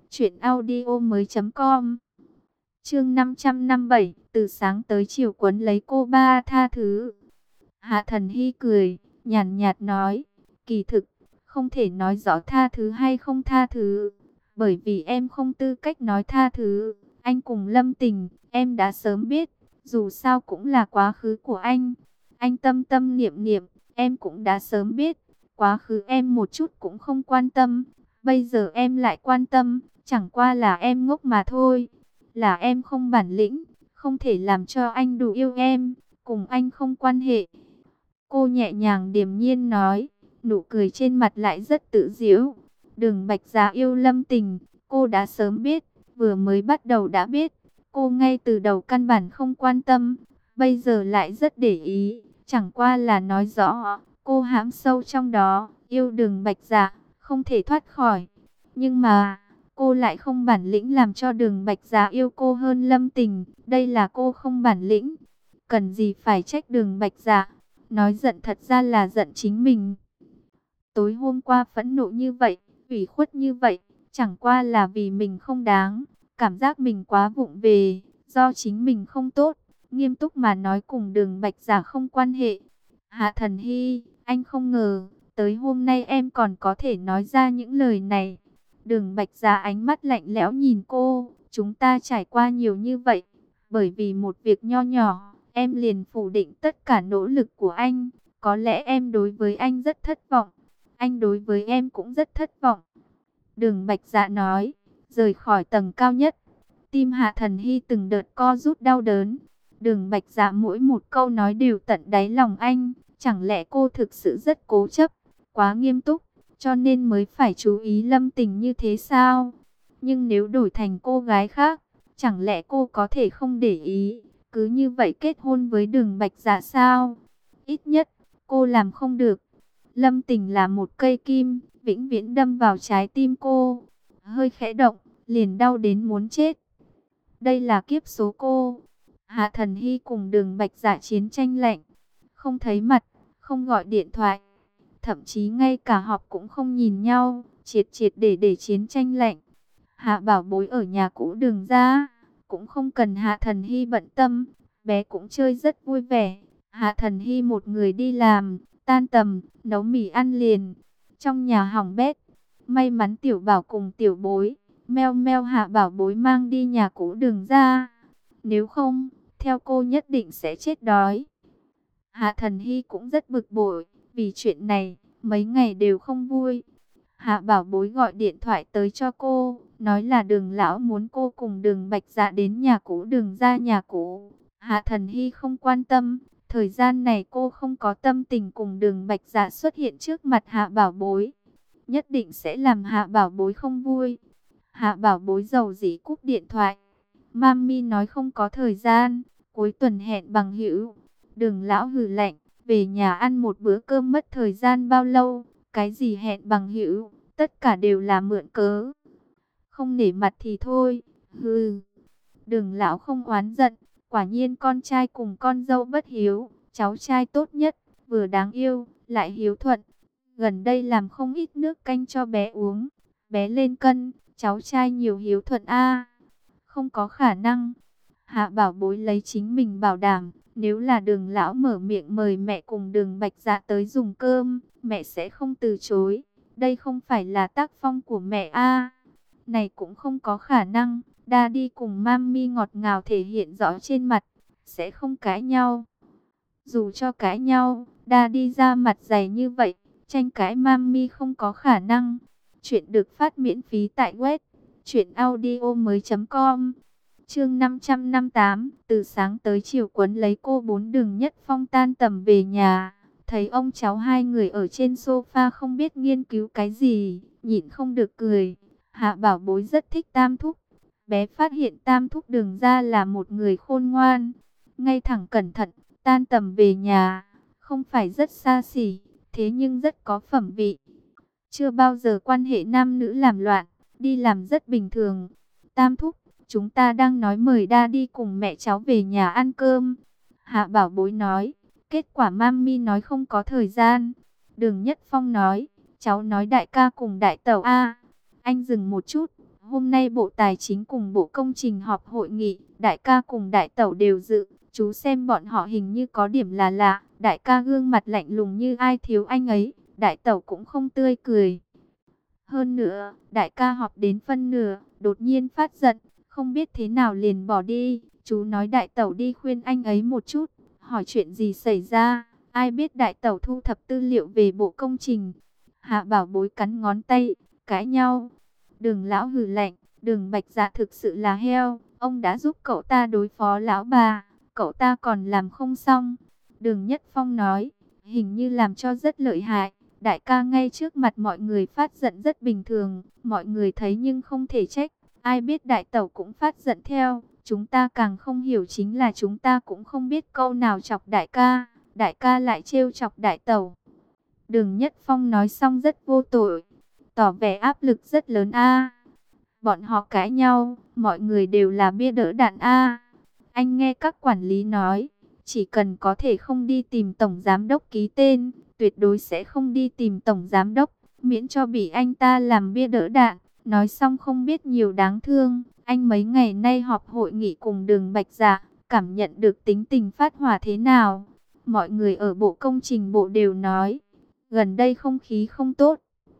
truyệnaudiomoi.com. Chương 557, từ sáng tới chiều quấn lấy cô ba tha thứ. Hạ Thần Hy cười, nhàn nhạt nói, kỳ thực, không thể nói rõ tha thứ hay không tha thứ, bởi vì em không tư cách nói tha thứ. Anh cùng Lâm Tình, em đã sớm biết, dù sao cũng là quá khứ của anh. Anh tâm tâm niệm niệm, em cũng đã sớm biết, quá khứ em một chút cũng không quan tâm. Bây giờ em lại quan tâm, chẳng qua là em ngốc mà thôi. Là em không bản lĩnh, không thể làm cho anh đủ yêu em, cùng anh không quan hệ. Cô nhẹ nhàng điềm nhiên nói, nụ cười trên mặt lại rất tự giễu. Đường Bạch Dạ yêu Lâm Tình, cô đã sớm biết, vừa mới bắt đầu đã biết. Cô ngay từ đầu căn bản không quan tâm, bây giờ lại rất để ý. Chẳng qua là nói rõ, cô hãm sâu trong đó, yêu Đường Bạch Dạ, không thể thoát khỏi. Nhưng mà, cô lại không bản lĩnh làm cho Đường Bạch Dạ yêu cô hơn Lâm Tình. Đây là cô không bản lĩnh. Cần gì phải trách Đường Bạch Dạ. Nói giận thật ra là giận chính mình. Tối hôm qua phẫn nộ như vậy, ủy khuất như vậy, chẳng qua là vì mình không đáng. Cảm giác mình quá vụng về, do chính mình không tốt. Nghiêm túc mà nói cùng Đường Bạch Dạ không quan hệ. Hạ Thần Hy, anh không ngờ, tới hôm nay em còn có thể nói ra những lời này. Đường Bạch Dạ ánh mắt lạnh lẽo nhìn cô, chúng ta trải qua nhiều như vậy, bởi vì một việc nho nhỏ, em liền phủ định tất cả nỗ lực của anh. Có lẽ em đối với anh rất thất vọng, anh đối với em cũng rất thất vọng. Đường Bạch Dạ nói, rời khỏi tầng cao nhất. Tim Hạ Thần Hy từng đợt co rút đau đớn. Đường Bạch Dạ mỗi một câu nói đều tận đáy lòng anh. Chẳng lẽ cô thực sự rất cố chấp, quá nghiêm túc, cho nên mới phải chú ý Lâm Tình như thế sao? Nhưng nếu đổi thành cô gái khác, chẳng lẽ cô có thể không để ý, cứ như vậy kết hôn với Đường Bạch Dạ sao? Ít nhất, cô làm không được. Lâm Tình là một cây kim, vĩnh viễn đâm vào trái tim cô. Hơi khẽ động, liền đau đến muốn chết. Đây là kiếp số cô. Hạ Thần Hy cùng Đường Bạch Dạ chiến tranh lạnh. Không thấy mặt, không gọi điện thoại. Thậm chí ngay cả họp cũng không nhìn nhau. Triệt triệt để chiến tranh lạnh. Hạ Bảo Bối ở nhà cũ Đường ra. Cũng không cần Hạ Thần Hy bận tâm. Bé cũng chơi rất vui vẻ. Hạ Thần Hy một người đi làm. Tan tầm, nấu mì ăn liền. Trong nhà hỏng bét. May mắn Tiểu Bảo cùng Tiểu Bối, meo meo Hạ Bảo Bối mang đi nhà cũ Đường ra. Nếu không, theo cô nhất định sẽ chết đói. Hạ Thần Hy cũng rất bực bội. Vì chuyện này, mấy ngày đều không vui. Hạ Bảo Bối gọi điện thoại tới cho cô. Nói là Đường lão muốn cô cùng Đường Bạch Dạ đến nhà cũ Đường ra nhà cũ. Hạ Thần Hy không quan tâm. Thời gian này cô không có tâm tình cùng Đường Bạch Dạ xuất hiện trước mặt Hạ Bảo Bối. Nhất định sẽ làm Hạ Bảo Bối không vui. Hạ Bảo Bối dầu dĩ cúp điện thoại. Mami nói không có thời gian, cuối tuần hẹn bằng hữu. Đường lão hừ lạnh, về nhà ăn một bữa cơm mất thời gian bao lâu, cái gì hẹn bằng hữu, tất cả đều là mượn cớ. Không nể mặt thì thôi, hừ. Đường lão không oán giận, quả nhiên con trai cùng con dâu bất hiếu, cháu trai tốt nhất, vừa đáng yêu, lại hiếu thuận. Gần đây làm không ít nước canh cho bé uống, bé lên cân, cháu trai nhiều hiếu thuận a. không có khả năng. Hạ Bảo Bối lấy chính mình bảo đảm, nếu là Đường lão mở miệng mời mẹ cùng Đường Bạch Dạ tới dùng cơm, mẹ sẽ không từ chối. Đây không phải là tác phong của mẹ a. Này cũng không có khả năng. Daddy cùng Mami ngọt ngào thể hiện rõ trên mặt, sẽ không cãi nhau. Dù cho cãi nhau, Daddy ra mặt dày như vậy, tranh cãi Mami không có khả năng. Chuyện được phát miễn phí tại web truyệnaudiomoi.com. Chương 558, từ sáng tới chiều quấn lấy cô bốn. Đường Nhất Phong tan tầm về nhà, thấy ông cháu hai người ở trên sofa không biết nghiên cứu cái gì, nhịn không được cười. Hạ Bảo Bối rất thích Tam Thúc. Bé phát hiện Tam Thúc Đường ra là một người khôn ngoan, ngay thẳng cẩn thận. Tan tầm về nhà, không phải rất xa xỉ, thế nhưng rất có phẩm vị. Chưa bao giờ quan hệ nam nữ làm loạn, đi làm rất bình thường. Tam Thúc, chúng ta đang nói mời Daddy cùng mẹ cháu về nhà ăn cơm. Hạ Bảo Bối nói, kết quả Mami nói không có thời gian. Đường Nhất Phong nói, cháu nói đại ca cùng đại tẩu a. Anh dừng một chút, hôm nay Bộ Tài chính cùng Bộ Công trình họp hội nghị, đại ca cùng đại tẩu đều dự. Chú xem bọn họ hình như có điểm là lạ, đại ca gương mặt lạnh lùng như ai thiếu anh ấy, đại tẩu cũng không tươi cười. Hơn nữa, đại ca họp đến phân nửa, đột nhiên phát giận, không biết thế nào liền bỏ đi. Chú nói đại tẩu đi khuyên anh ấy một chút, hỏi chuyện gì xảy ra, ai biết đại tẩu thu thập tư liệu về Bộ Công trình. Hạ Bảo Bối cắn ngón tay, cãi nhau. Đường lão hừ lạnh, Đường Bạch Dạ thực sự là heo, ông đã giúp cậu ta đối phó lão bà, cậu ta còn làm không xong. Đường Nhất Phong nói, hình như làm cho rất lợi hại. Đại ca ngay trước mặt mọi người phát giận rất bình thường, mọi người thấy nhưng không thể trách. Ai biết đại tẩu cũng phát giận theo. Chúng ta càng không hiểu chính là chúng ta cũng không biết câu nào chọc đại ca lại trêu chọc đại tẩu. Đường Nhất Phong nói xong rất vô tội, tỏ vẻ áp lực rất lớn a. Bọn họ cãi nhau, mọi người đều là bia đỡ đạn a. Anh nghe các quản lý nói, chỉ cần có thể không đi tìm tổng giám đốc ký tên, tuyệt đối sẽ không đi tìm tổng giám đốc, miễn cho bị anh ta làm bia đỡ đạn. Nói xong không biết nhiều đáng thương, anh mấy ngày nay họp hội nghị cùng Đường Bạch Dạ, cảm nhận được tính tình phát hỏa thế nào. Mọi người ở Bộ Công trình bộ đều nói, gần đây không khí không tốt.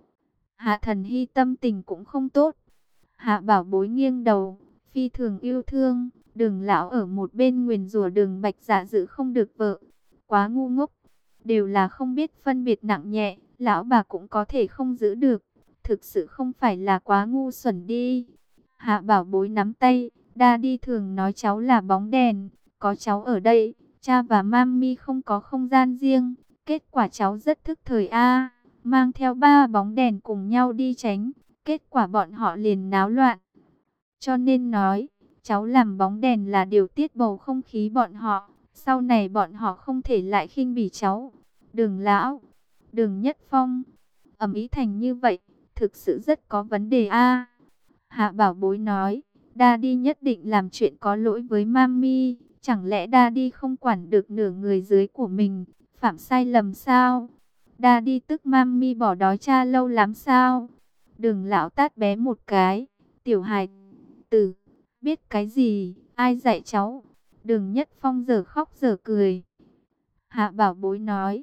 Hạ Thần Hy tâm tình cũng không tốt. Hạ Bảo Bối nghiêng đầu, phi thường yêu thương. Đường lão ở một bên nguyền rủa Đường Bạch Dạ giữ không được vợ, quá ngu ngốc, đều là không biết phân biệt nặng nhẹ, lão bà cũng có thể không giữ được, thực sự không phải là quá ngu xuẩn đi. Hạ Bảo Bối nắm tay, Daddy thường nói cháu là bóng đèn, có cháu ở đây, cha và Mami không có không gian riêng, kết quả cháu rất thức thời a, mang theo 3 bóng đèn cùng nhau đi tránh, kết quả bọn họ liền náo loạn. Cho nên nói, cháu làm bóng đèn là điều tiết bầu không khí bọn họ, sau này bọn họ không thể lại khinh bỉ cháu. Đường lão, Đường Nhất Phong, ầm ĩ thành như vậy, thực sự rất có vấn đề a. Hạ Bảo Bối nói, Daddy nhất định làm chuyện có lỗi với Mami, chẳng lẽ Daddy không quản được nửa người dưới của mình, phạm sai lầm sao? Daddy tức Mami bỏ đói cha lâu lắm sao? Đường lão tát bé một cái, tiểu hài tử, biết cái gì, ai dạy cháu? Đường Nhất Phong giờ khóc giờ cười. Hạ Bảo Bối nói,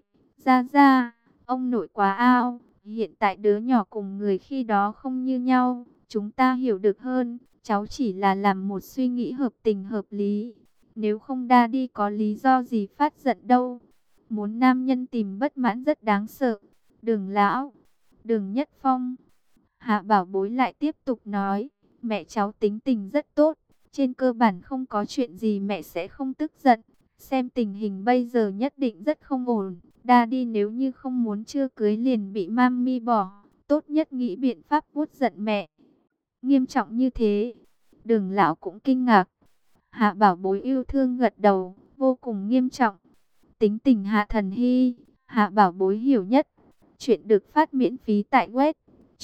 ra, ông nội quá ao, hiện tại đứa nhỏ cùng người khi đó không như nhau, chúng ta hiểu được hơn, cháu chỉ là làm một suy nghĩ hợp tình hợp lý, nếu không Daddy có lý do gì phát giận đâu. Muốn nam nhân tìm bất mãn rất đáng sợ. Đường lão, Đường Nhất Phong. Hạ Bảo Bối lại tiếp tục nói, mẹ cháu tính tình rất tốt, trên cơ bản không có chuyện gì mẹ sẽ không tức giận. Xem tình hình bây giờ nhất định rất không ổn. Daddy nếu như không muốn chưa cưới liền bị Mami bỏ, tốt nhất nghĩ biện pháp vuốt giận mẹ. Nghiêm trọng như thế, Đường lão cũng kinh ngạc. Hạ Bảo Bối yêu thương gật đầu, vô cùng nghiêm trọng. Tính tình Hạ Thần Hy, Hạ Bảo Bối hiểu nhất. Chuyện được phát miễn phí tại web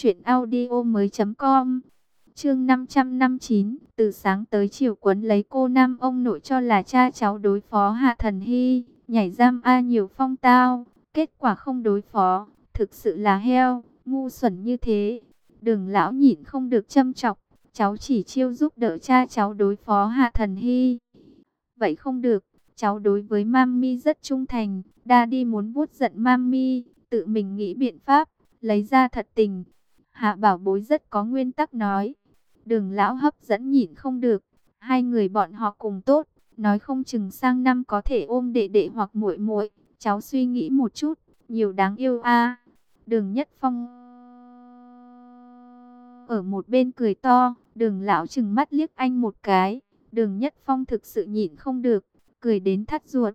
truyệnaudiomoi.com. Chương 559, từ sáng tới chiều quấn lấy cô nam ông nội cho là cha cháu đối phó Hạ Thần Hy, nhảy giam a nhiều phong tao, kết quả không đối phó, thực sự là heo, ngu xuẩn như thế. Đường lão nhịn không được châm chọc, cháu chỉ chiêu giúp đỡ cha cháu đối phó Hạ Thần Hy. Vậy không được, cháu đối với Mami rất trung thành. Daddy muốn vuốt giận Mami, tự mình nghĩ biện pháp, lấy ra thật tình. Hạ Bảo Bối rất có nguyên tắc nói. Đường lão hấp dẫn nhịn không được, hai người bọn họ cùng tốt, nói không chừng sang năm có thể ôm đệ đệ hoặc muội muội. Cháu suy nghĩ một chút, nhiều đáng yêu a. Đường Nhất Phong ở một bên cười to, Đường lão trừng mắt liếc anh một cái. Đường Nhất Phong thực sự nhịn không được, cười đến thắt ruột.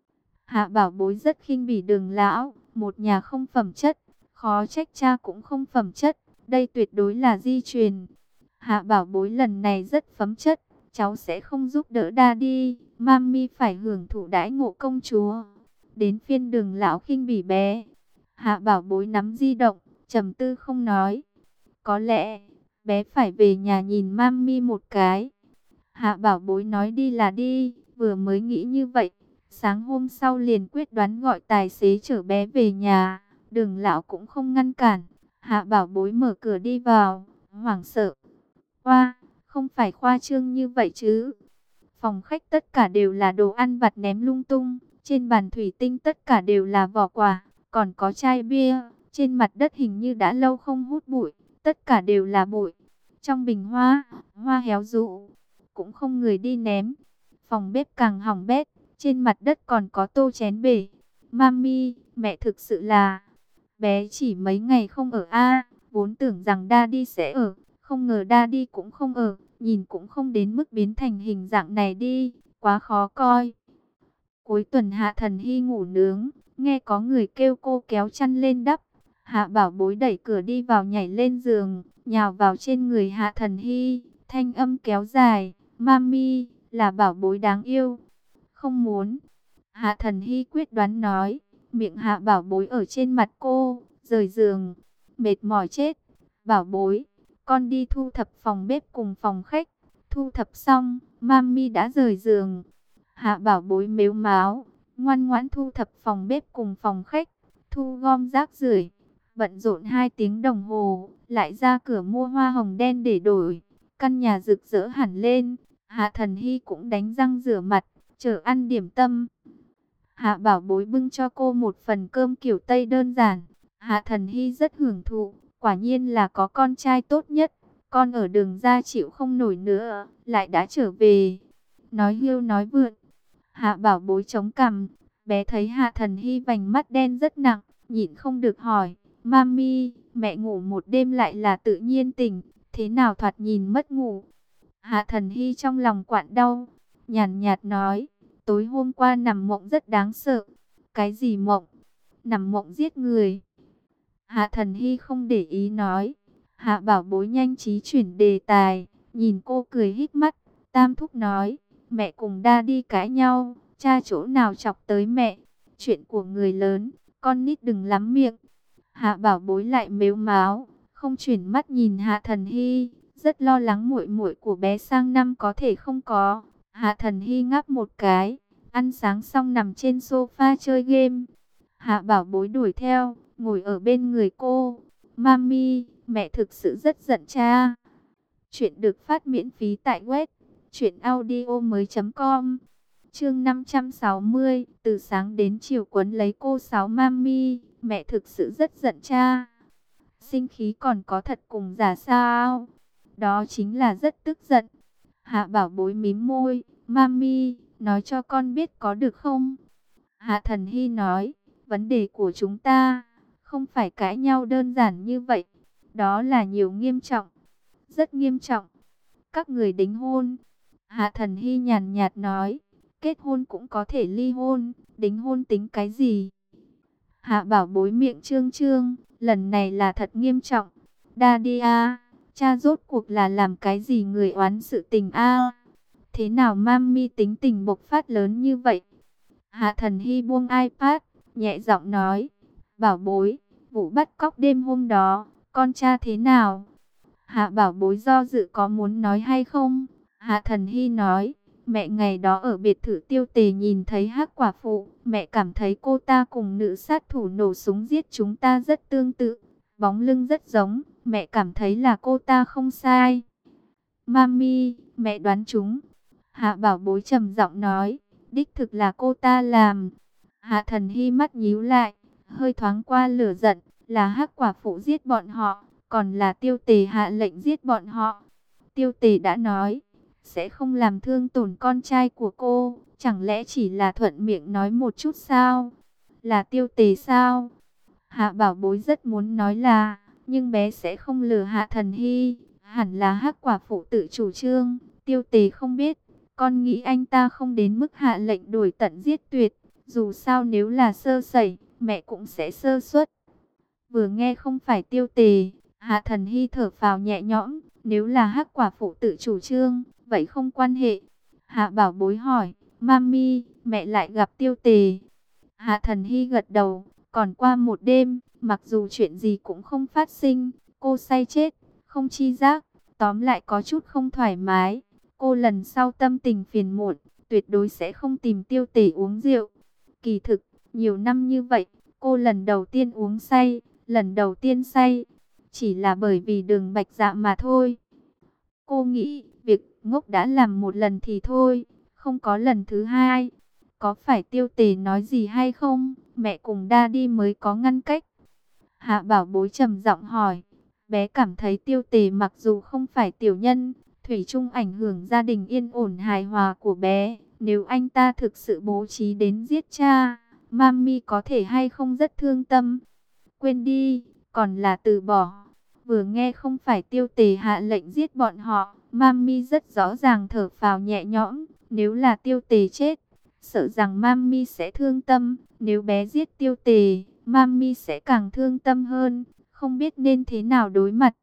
Hạ Bảo Bối rất khinh bỉ Đường lão, một nhà không phẩm chất, khó trách cha cũng không phẩm chất, đây tuyệt đối là di truyền. Hạ Bảo Bối lần này rất phẩm chất, cháu sẽ không giúp đỡ Daddy, Mami phải hưởng thụ đãi ngộ công chúa. Đến phiên Đường lão khinh bỉ bé. Hạ Bảo Bối nắm di động, trầm tư không nói. Có lẽ bé phải về nhà nhìn Mami một cái. Hạ Bảo Bối nói đi là đi, vừa mới nghĩ như vậy, sáng hôm sau liền quyết đoán gọi tài xế chở bé về nhà. Đường lão cũng không ngăn cản. Hạ Bảo Bối mở cửa đi vào, hoảng sợ. Oa, không phải khoa trương như vậy chứ. Phòng khách tất cả đều là đồ ăn vặt ném lung tung, trên bàn thủy tinh tất cả đều là vỏ quả, còn có chai bia, trên mặt đất hình như đã lâu không hút bụi, tất cả đều là bụi. Trong bình hoa, hoa héo rũ, cũng không người đi ném. Phòng bếp càng hỏng bét, trên mặt đất còn có tô chén bể. Mami, mẹ thực sự là... Bé chỉ mấy ngày không ở vốn tưởng rằng Daddy sẽ ở, không ngờ Daddy cũng không ở, nhìn cũng không đến mức biến thành hình dạng này đi, quá khó coi. Cuối tuần Hạ Thần Hy ngủ nướng, nghe có người kêu cô kéo chăn lên đắp. Hạ Bảo Bối đẩy cửa đi vào nhảy lên giường, nhào vào trên người Hạ Thần Hy, thanh âm kéo dài, Mami, là Bảo Bối đáng yêu. Không muốn. Hạ Thần Hy quyết đoán nói, miệng Hạ Bảo Bối ở trên mặt cô, rời giường, mệt mỏi chết. Bảo Bối, con đi thu thập phòng bếp cùng phòng khách. Thu thập xong, Mami đã rời giường. Hạ Bảo Bối mếu máo, ngoan ngoãn thu thập phòng bếp cùng phòng khách, thu gom rác rưởi, bận rộn 2 tiếng đồng hồ, lại ra cửa mua hoa hồng đen để đổi. Căn nhà rực rỡ hẳn lên. Hạ Thần Hy cũng đánh răng rửa mặt, chờ ăn điểm tâm. Hạ Bảo Bối bưng cho cô một phần cơm kiểu Tây đơn giản. Hạ Thần Hy rất hưởng thụ, quả nhiên là có con trai tốt nhất. Con ở đường ra chịu không nổi nữa, lại đã trở về. Nói hưu nói vượn. Hạ Bảo Bối chống cằm, bé thấy Hạ Thần Hy vành mắt đen rất nặng, nhịn không được hỏi, Mami, mẹ ngủ một đêm lại là tự nhiên tỉnh, thế nào thoạt nhìn mất ngủ? Hạ Thần Hy trong lòng quặn đau, nhàn nhạt nói, tối hôm qua nằm mộng rất đáng sợ. Cái gì mộng? Nằm mộng giết người. Hạ Thần Hy không để ý nói. Hạ Bảo Bối nhanh trí chuyển đề tài, nhìn cô cười híp mắt. Tam thúc nói, mẹ cùng Daddy cãi nhau, cha chỗ nào chọc tới mẹ. Chuyện của người lớn, con nít đừng lắm miệng. Hạ Bảo Bối lại mếu máo, không chuyển mắt nhìn Hạ Thần Hy, rất lo lắng muội muội của bé sang năm có thể không có. Hạ Thần Hy ngáp một cái, ăn sáng xong nằm trên sofa chơi game. Hạ Bảo Bối đuổi theo, ngồi ở bên người cô. Mami, mẹ thực sự rất giận cha. Chuyện được phát miễn phí tại web truyệnaudiomoi.com. Chương 560, từ sáng đến chiều quấn lấy cô Sáu. Mami, mẹ thực sự rất giận cha. Sinh khí còn có thật cùng giả sao? Đó chính là rất tức giận. Hạ Bảo Bối mím môi, Mami, nói cho con biết có được không? Hạ Thần Hy nói, vấn đề của chúng ta không phải cãi nhau đơn giản như vậy. Đó là nhiều nghiêm trọng, rất nghiêm trọng. Các người đính hôn. Hạ Thần Hy nhàn nhạt nói, kết hôn cũng có thể ly hôn, đính hôn tính cái gì? Hạ Bảo Bối miệng trương trương, lần này là thật nghiêm trọng. Daddy cha rốt cuộc là làm cái gì người oán sự tình Thế nào Mami tính tình bộc phát lớn như vậy? Hạ Thần Hy buông iPad, nhẹ giọng nói, Bảo Bối, vụ bắt cóc đêm hôm đó, con cha thế nào? Hạ Bảo Bối do dự có muốn nói hay không? Hạ Thần Hy nói, mẹ ngày đó ở biệt thự Tiêu Tề nhìn thấy Hắc Quả Phụ, mẹ cảm thấy cô ta cùng nữ sát thủ nổ súng giết chúng ta rất tương tự, bóng lưng rất giống, mẹ cảm thấy là cô ta không sai. Mami, mẹ đoán chúng. Hạ Bảo Bối trầm giọng nói, đích thực là cô ta làm. Hạ Thần Hy mắt nhíu lại, hơi thoáng qua lửa giận, là Hắc quả phụ giết bọn họ, còn là Tiêu Tề hạ lệnh giết bọn họ. Tiêu Tề đã nói, sẽ không làm thương tổn con trai của cô, chẳng lẽ chỉ là thuận miệng nói một chút sao? Là Tiêu Tề sao? Hạ Bảo Bối rất muốn nói là, nhưng bé sẽ không lừa Hạ Thần Hy, hẳn là Hắc quả phụ tự chủ trương. Tiêu Tề không biết, con nghĩ anh ta không đến mức hạ lệnh đuổi tận giết tuyệt, dù sao nếu là sơ sẩy, mẹ cũng sẽ sơ suất. Vừa nghe không phải Tiêu Tề, Hạ Thần Hy thở phào nhẹ nhõm, nếu là Hắc quả phụ tự chủ trương, vậy không quan hệ. Hạ Bảo Bối hỏi, Mami, mẹ lại gặp Tiêu Tề. Hạ Thần Hy gật đầu, còn qua một đêm, mặc dù chuyện gì cũng không phát sinh, cô say chết, không chi giác, tóm lại có chút không thoải mái. Cô lần sau tâm tình phiền muộn, tuyệt đối sẽ không tìm Tiêu Tề uống rượu. Kỳ thực, nhiều năm như vậy, cô lần đầu tiên uống say, lần đầu tiên say, chỉ là bởi vì Đường Bạch Dạ mà thôi. Cô nghĩ, việc ngốc đã làm một lần thì thôi, không có lần thứ hai. Có phải Tiêu Tề nói gì hay không? Mẹ cùng Daddy mới có ngăn cách. Hạ Bảo Bối trầm giọng hỏi. Bé cảm thấy Tiêu Tề mặc dù không phải tiểu nhân, thủy chung ảnh hưởng gia đình yên ổn hài hòa của bé. Nếu anh ta thực sự bố trí đến giết cha, Mami có thể hay không rất thương tâm. Quên đi, còn là từ bỏ. Vừa nghe không phải Tiêu Tề hạ lệnh giết bọn họ, Mami rất rõ ràng thở phào nhẹ nhõm. Nếu là Tiêu Tề chết, sợ rằng Mami sẽ thương tâm. Nếu bé giết Tiêu Tề, Mami sẽ càng thương tâm hơn. Không biết nên thế nào đối mặt.